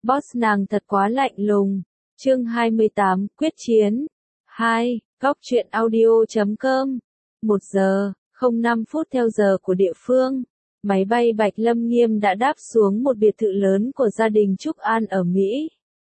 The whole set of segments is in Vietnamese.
Boss nàng thật quá lạnh lùng. Chương 28, quyết chiến. 2. Góc truyện audio.com 1 giờ, 05 phút theo giờ của địa phương. Máy bay Bạch Lâm Nghiêm đã đáp xuống một biệt thự lớn của gia đình Trúc An ở Mỹ.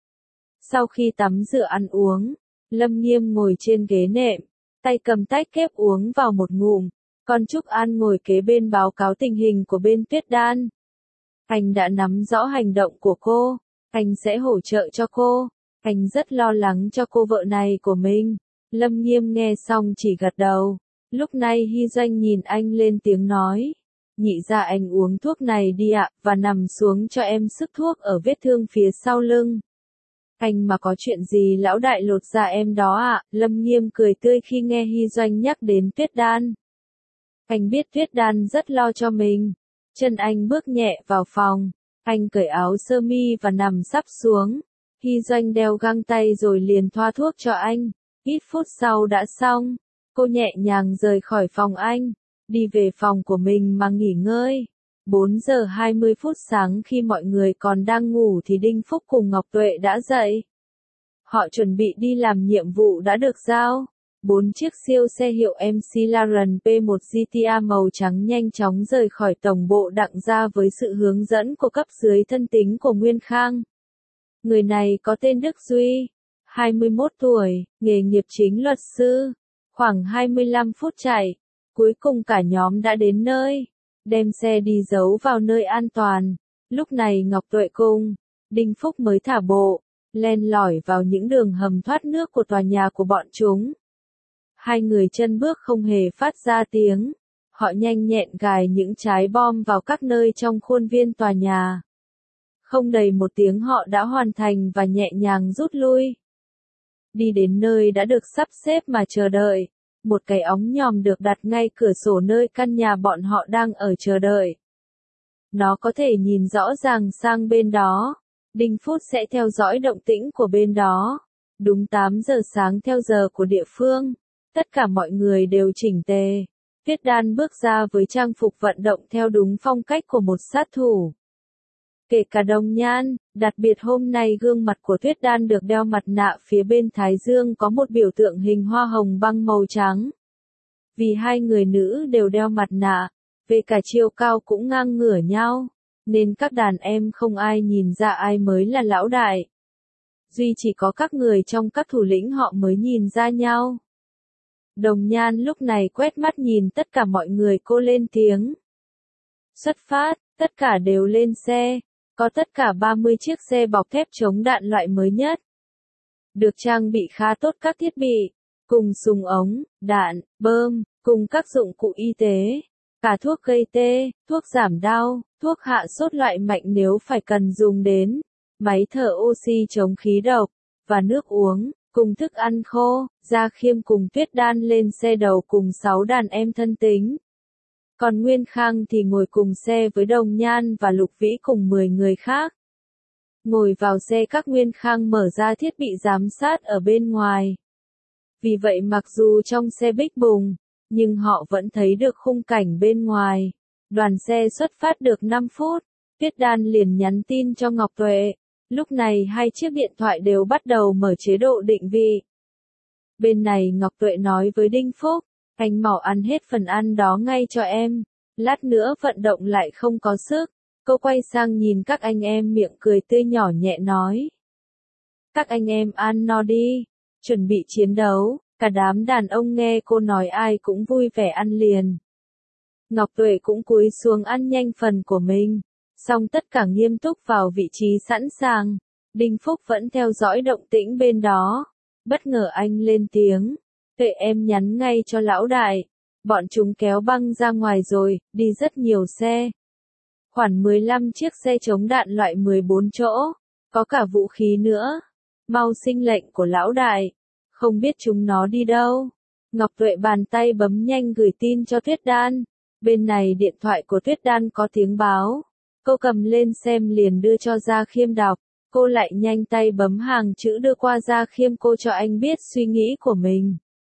Sau khi tắm rửa ăn uống, Lâm Nghiêm ngồi trên ghế nệm, tay cầm tách kép uống vào một ngụm. Còn Trúc An ngồi kế bên báo cáo tình hình của bên Tuyết Đan. Anh đã nắm rõ hành động của cô, anh sẽ hỗ trợ cho cô, anh rất lo lắng cho cô vợ này của mình. Lâm Nghiêm nghe xong chỉ gật đầu. Lúc này Hy Doanh nhìn anh lên tiếng nói, nhị ra anh uống thuốc này đi ạ, và nằm xuống cho em sức thuốc ở vết thương phía sau lưng. Anh mà có chuyện gì lão đại lột da em đó ạ. Lâm Nghiêm cười tươi khi nghe Hy Doanh nhắc đến Tuyết Đan. Anh biết Tuyết Đan rất lo cho mình. Chân anh bước nhẹ vào phòng, anh cởi áo sơ mi và nằm sắp xuống. Hy Doanh đeo găng tay rồi liền thoa thuốc cho anh. Ít phút sau đã xong, cô nhẹ nhàng rời khỏi phòng anh, đi về phòng của mình mà nghỉ ngơi. 4 giờ 20 phút sáng khi mọi người còn đang ngủ thì Đinh Phúc cùng Ngọc Tuệ đã dậy. Họ chuẩn bị đi làm nhiệm vụ đã được giao. 4 chiếc siêu xe hiệu McLaren P1 GTA màu trắng nhanh chóng rời khỏi tổng bộ Đặng Gia với sự hướng dẫn của cấp dưới thân tín của Nguyên Khang. Người này có tên Đức Duy, 21 tuổi, nghề nghiệp chính luật sư. Khoảng 25 phút chạy, cuối cùng cả nhóm đã đến nơi, đem xe đi giấu vào nơi an toàn. Lúc này Ngọc Tuệ cùng Đinh Phúc mới thả bộ, len lỏi vào những đường hầm thoát nước của tòa nhà của bọn chúng. Hai người chân bước không hề phát ra tiếng, họ nhanh nhẹn gài những trái bom vào các nơi trong khuôn viên tòa nhà. Không đầy một tiếng họ đã hoàn thành và nhẹ nhàng rút lui. Đi đến nơi đã được sắp xếp mà chờ đợi, một cái ống nhòm được đặt ngay cửa sổ nơi căn nhà bọn họ đang ở chờ đợi. Nó có thể nhìn rõ ràng sang bên đó. Đinh Phúc sẽ theo dõi động tĩnh của bên đó. Đúng 8 giờ sáng theo giờ của địa phương, tất cả mọi người đều chỉnh tề. Tuyết Đan bước ra với trang phục vận động theo đúng phong cách của một sát thủ. Kể cả Đồng Nhan, đặc biệt hôm nay gương mặt của Tuyết Đan được đeo mặt nạ phía bên thái dương có một biểu tượng hình hoa hồng băng màu trắng. Vì hai người nữ đều đeo mặt nạ, về cả chiều cao cũng ngang ngửa nhau, nên các đàn em không ai nhìn ra ai mới là lão đại. Duy chỉ có các người trong các thủ lĩnh họ mới nhìn ra nhau. Đồng Nhan lúc này quét mắt nhìn tất cả mọi người, cô lên tiếng. Xuất phát, tất cả đều lên xe. Có tất cả 30 chiếc xe bọc thép chống đạn loại mới nhất. Được trang bị khá tốt các thiết bị, cùng súng ống, đạn, bơm, cùng các dụng cụ y tế, cả thuốc gây tê, thuốc giảm đau, thuốc hạ sốt loại mạnh nếu phải cần dùng đến, máy thở oxy chống khí độc, và nước uống, cùng thức ăn khô. Gia Khiêm cùng Tuyết Đan lên xe đầu cùng 6 đàn em thân tín. Còn Nguyên Khang thì ngồi cùng xe với Đồng Nhan và Lục Vĩ cùng 10 người khác. Ngồi vào xe các Nguyên Khang mở ra thiết bị giám sát ở bên ngoài. Vì vậy mặc dù trong xe bích bùng, nhưng họ vẫn thấy được khung cảnh bên ngoài. Đoàn xe xuất phát được 5 phút, Tuyết Đan liền nhắn tin cho Ngọc Tuệ. Lúc này hai chiếc điện thoại đều bắt đầu mở chế độ định vị. Bên này Ngọc Tuệ nói với Đinh Phúc, anh mau ăn hết phần ăn đó ngay cho em, lát nữa vận động lại không có sức. Cô quay sang nhìn các anh em miệng cười tươi nhỏ nhẹ nói. Các anh em ăn no đi, chuẩn bị chiến đấu. Cả đám đàn ông nghe cô nói ai cũng vui vẻ ăn liền. Ngọc Tuệ cũng cúi xuống ăn nhanh phần của mình, xong tất cả nghiêm túc vào vị trí sẵn sàng. Đinh Phúc vẫn theo dõi động tĩnh bên đó. Bất ngờ anh lên tiếng. Tuệ em nhắn ngay cho lão đại. Bọn chúng kéo băng ra ngoài rồi, đi rất nhiều xe. Khoảng 15 chiếc xe chống đạn loại 14 chỗ. Có cả vũ khí nữa. Mau xin lệnh của lão đại. Không biết chúng nó đi đâu. Ngọc Tuệ bàn tay bấm nhanh gửi tin cho Tuyết Đan. Bên này điện thoại của Tuyết Đan có tiếng báo. Cô cầm lên xem liền đưa cho Gia Khiêm đọc. Cô lại nhanh tay bấm hàng chữ đưa qua Gia Khiêm, cô cho anh biết suy nghĩ của mình.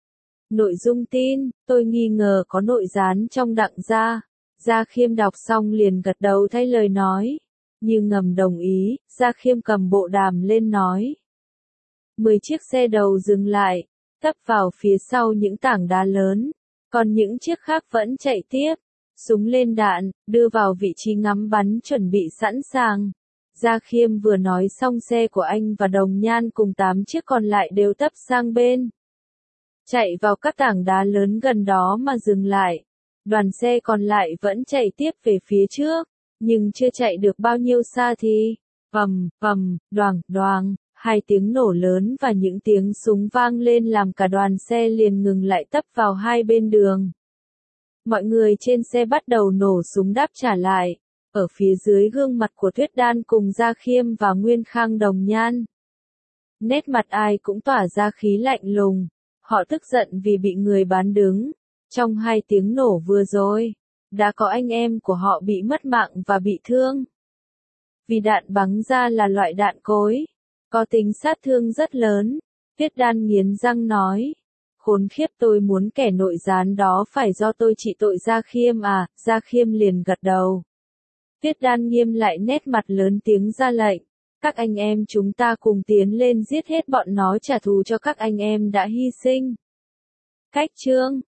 Nội dung tin, tôi nghi ngờ có nội gián trong Đặng Gia. Gia Khiêm đọc xong liền gật đầu thay lời nói. Như ngầm đồng ý, Gia Khiêm cầm bộ đàm lên nói. 10 chiếc xe đầu dừng lại, tấp vào phía sau những tảng đá lớn, còn những chiếc khác vẫn chạy tiếp, súng lên đạn, đưa vào vị trí ngắm bắn chuẩn bị sẵn sàng. Gia Khiêm vừa nói xong xe của anh và Đồng Nhan cùng 8 chiếc còn lại đều tấp sang bên. Chạy vào các tảng đá lớn gần đó mà dừng lại. Đoàn xe còn lại vẫn chạy tiếp về phía trước, nhưng chưa chạy được bao nhiêu xa thì, vầm, đoàng, đoàng, 2 tiếng nổ lớn và những tiếng súng vang lên làm cả đoàn xe liền ngừng lại tấp vào hai bên đường. Mọi người trên xe bắt đầu nổ súng đáp trả lại, ở phía dưới gương mặt của Tuyết Đan cùng Gia Khiêm và Nguyên Khang Đồng Nhan. Nét mặt ai cũng tỏa ra khí lạnh lùng, họ tức giận vì bị người bán đứng. Trong 2 tiếng nổ vừa rồi, đã có anh em của họ bị mất mạng và bị thương. Vì đạn bắn ra là loại đạn cối, có tính sát thương rất lớn, Tuyết Đan nghiến răng nói. Khốn khiếp, tôi muốn kẻ nội gián đó phải do tôi trị tội Gia Khiêm à, Gia Khiêm liền gật đầu. Tuyết Đan nghiêm lại nét mặt lớn tiếng ra lệnh. Các anh em chúng ta cùng tiến lên giết hết bọn nó trả thù cho các anh em đã hy sinh. Cách chương